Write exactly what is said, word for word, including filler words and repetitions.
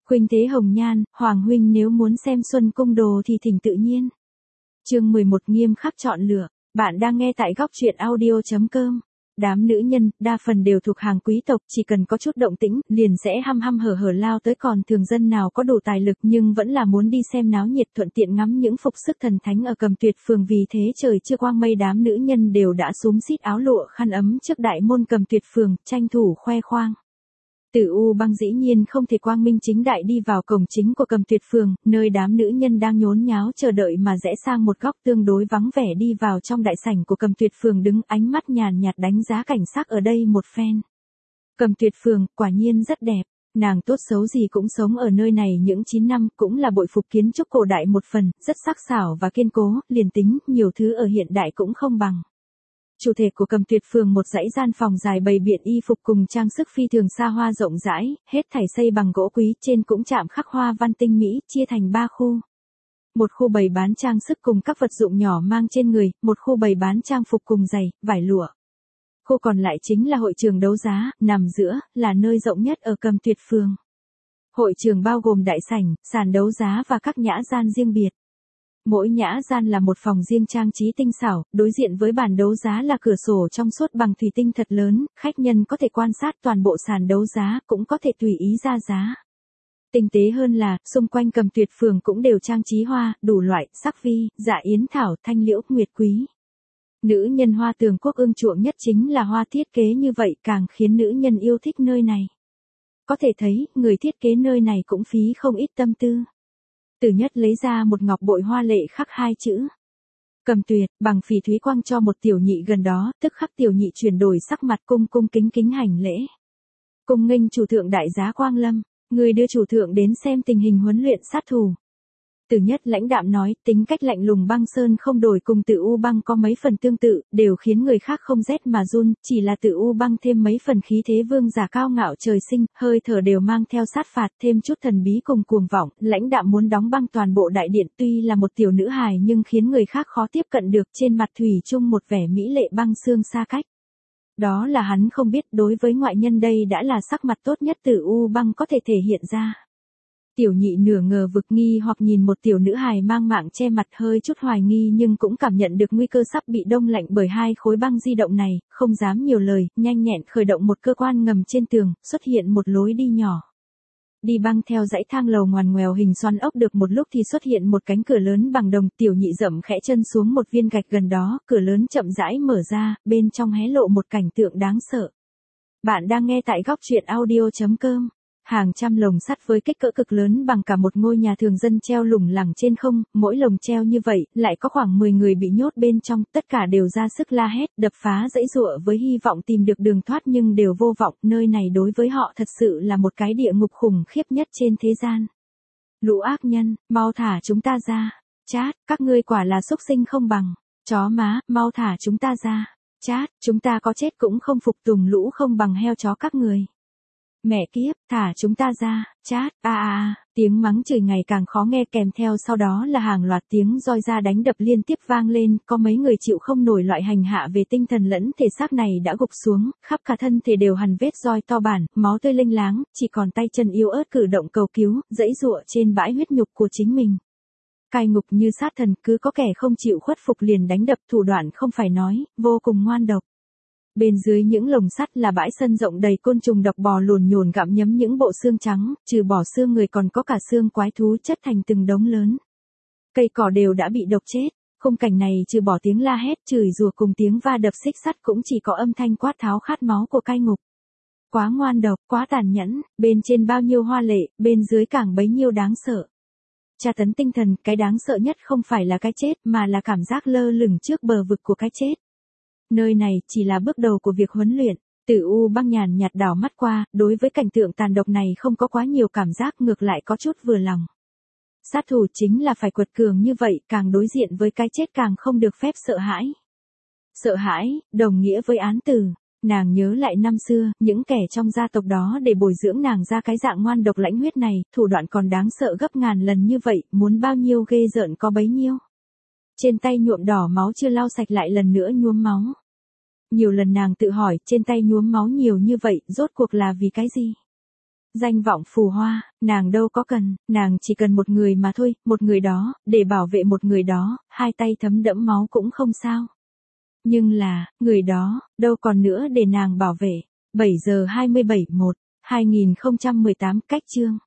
Khuynh Thế Hồng Nhan, Hoàng huynh nếu muốn xem Xuân Cung Đồ thì thỉnh tự nhiên. Chương mười một nghiêm khắc chọn lựa, bạn đang nghe tại góc truyện audio chấm com. Đám nữ nhân, đa phần đều thuộc hàng quý tộc, chỉ cần có chút động tĩnh, liền sẽ hăm hăm hở hở lao tới, còn thường dân nào có đủ tài lực nhưng vẫn là muốn đi xem náo nhiệt, thuận tiện ngắm những phục sức thần thánh ở Cầm Tuyệt Phường. Vì thế trời chưa quang mây đám nữ nhân đều đã xúm xít áo lụa khăn ấm trước đại môn Cầm Tuyệt Phường, tranh thủ khoe khoang. Tử U Băng dĩ nhiên không thể quang minh chính đại đi vào cổng chính của Cầm Tuyệt Phường, nơi đám nữ nhân đang nhốn nháo chờ đợi mà rẽ sang một góc tương đối vắng vẻ đi vào trong đại sảnh của Cầm Tuyệt Phường, đứng ánh mắt nhàn nhạt đánh giá cảnh sắc ở đây một phen. Cầm Tuyệt Phường, quả nhiên rất đẹp, nàng tốt xấu gì cũng sống ở nơi này những chín năm, cũng là bội phục kiến trúc cổ đại một phần, rất sắc sảo và kiên cố, liền tính nhiều thứ ở hiện đại cũng không bằng. Chủ thể của Cầm Tuyệt Phường một dãy gian phòng dài bày biện y phục cùng trang sức phi thường xa hoa rộng rãi, hết thảy xây bằng gỗ quý, trên cũng chạm khắc hoa văn tinh mỹ, chia thành ba khu. Một khu bày bán trang sức cùng các vật dụng nhỏ mang trên người, một khu bày bán trang phục cùng giày, vải lụa. Khu còn lại chính là hội trường đấu giá, nằm giữa, là nơi rộng nhất ở Cầm Tuyệt Phường. Hội trường bao gồm đại sảnh, sàn đấu giá và các nhã gian riêng biệt. Mỗi nhã gian là một phòng riêng trang trí tinh xảo, đối diện với bàn đấu giá là cửa sổ trong suốt bằng thủy tinh thật lớn, khách nhân có thể quan sát toàn bộ sàn đấu giá, cũng có thể tùy ý ra giá. Tinh tế hơn là, xung quanh Cầm Tuyệt Phường cũng đều trang trí hoa, đủ loại, sắc vi, dạ yến thảo, thanh liễu, nguyệt quý. Nữ nhân Hoa Tường Quốc ưng chuộng nhất chính là hoa thiết kế như vậy, càng khiến nữ nhân yêu thích nơi này. Có thể thấy, người thiết kế nơi này cũng phí không ít tâm tư. Từ Nhất lấy ra một ngọc bội hoa lệ khắc hai chữ Cầm Tuyệt, bằng phỉ thúy quang cho một tiểu nhị gần đó, tức khắc tiểu nhị chuyển đổi sắc mặt, cung cung kính kính hành lễ. Cung nghênh chủ thượng đại giá quang lâm, người đưa chủ thượng đến xem tình hình huấn luyện sát thủ. Từ Nhất lãnh đạm nói, tính cách lạnh lùng băng sơn không đổi, cùng Tử U Băng có mấy phần tương tự, đều khiến người khác không rét mà run, chỉ là Tử U Băng thêm mấy phần khí thế vương giả cao ngạo trời sinh, hơi thở đều mang theo sát phạt, thêm chút thần bí cùng cuồng vọng, lãnh đạm muốn đóng băng toàn bộ đại điện, tuy là một tiểu nữ hài nhưng khiến người khác khó tiếp cận được, trên mặt thủy chung một vẻ mỹ lệ băng xương xa cách. Đó là hắn không biết, đối với ngoại nhân đây đã là sắc mặt tốt nhất Tử U Băng có thể thể hiện ra. Tiểu nhị nửa ngờ vực nghi hoặc nhìn một tiểu nữ hài mang mạng che mặt, hơi chút hoài nghi nhưng cũng cảm nhận được nguy cơ sắp bị đông lạnh bởi hai khối băng di động này, không dám nhiều lời, nhanh nhẹn khởi động một cơ quan ngầm trên tường, xuất hiện một lối đi nhỏ. Đi băng theo dãy thang lầu ngoằn ngoèo hình xoắn ốc được một lúc thì xuất hiện một cánh cửa lớn bằng đồng, tiểu nhị dậm khẽ chân xuống một viên gạch gần đó, cửa lớn chậm rãi mở ra, bên trong hé lộ một cảnh tượng đáng sợ. Bạn đang nghe tại góc truyện audio chấm com. Hàng trăm lồng sắt với kích cỡ cực lớn bằng cả một ngôi nhà thường dân treo lủng lẳng trên không, mỗi lồng treo như vậy, lại có khoảng mười người bị nhốt bên trong, tất cả đều ra sức la hét, đập phá dãy giụa với hy vọng tìm được đường thoát nhưng đều vô vọng, nơi này đối với họ thật sự là một cái địa ngục khủng khiếp nhất trên thế gian. Lũ ác nhân, mau thả chúng ta ra. Chát, các ngươi quả là xúc sinh không bằng. Chó má, mau thả chúng ta ra. Chát, chúng ta có chết cũng không phục tùng lũ không bằng heo chó các người. Mẹ kiếp, thả chúng ta ra, chát, a a a, tiếng mắng chửi ngày càng khó nghe, kèm theo sau đó là hàng loạt tiếng roi ra đánh đập liên tiếp vang lên, có mấy người chịu không nổi loại hành hạ về tinh thần lẫn thể xác này đã gục xuống, khắp cả thân thể đều hằn vết roi to bản, máu tươi lênh láng, chỉ còn tay chân yếu ớt cử động cầu cứu, giãy giụa trên bãi huyết nhục của chính mình. Cai ngục như sát thần, cứ có kẻ không chịu khuất phục liền đánh đập, thủ đoạn không phải nói, vô cùng ngoan độc. Bên dưới những lồng sắt là bãi sân rộng đầy côn trùng độc bò lồn nhồn gặm nhấm những bộ xương trắng, trừ bỏ xương người còn có cả xương quái thú chất thành từng đống lớn. Cây cỏ đều đã bị độc chết, khung cảnh này trừ bỏ tiếng la hét chửi rủa cùng tiếng va đập xích sắt cũng chỉ có âm thanh quát tháo khát máu của cai ngục. Quá ngoan độc, quá tàn nhẫn, bên trên bao nhiêu hoa lệ, bên dưới càng bấy nhiêu đáng sợ. Tra tấn tinh thần, cái đáng sợ nhất không phải là cái chết mà là cảm giác lơ lửng trước bờ vực của cái chết. Nơi này chỉ là bước đầu của việc huấn luyện. Tử U Băng nhàn nhạt đảo mắt qua, đối với cảnh tượng tàn độc này không có quá nhiều cảm giác, ngược lại có chút vừa lòng. Sát thủ chính là phải quật cường như vậy, càng đối diện với cái chết càng không được phép sợ hãi. Sợ hãi, đồng nghĩa với án tử. Nàng nhớ lại năm xưa, những kẻ trong gia tộc đó để bồi dưỡng nàng ra cái dạng ngoan độc lãnh huyết này, thủ đoạn còn đáng sợ gấp ngàn lần như vậy, muốn bao nhiêu ghê rợn có bấy nhiêu. Trên tay nhuộm đỏ máu chưa lau sạch lại lần nữa nhuốm máu. Nhiều lần nàng tự hỏi, trên tay nhuốm máu nhiều như vậy, rốt cuộc là vì cái gì? Danh vọng phù hoa, nàng đâu có cần, nàng chỉ cần một người mà thôi, một người đó, để bảo vệ một người đó, hai tay thấm đẫm máu cũng không sao. Nhưng là, người đó, đâu còn nữa để nàng bảo vệ. bảy giờ hai mươi bảy một, hai nghìn không trăm mười tám cách chương.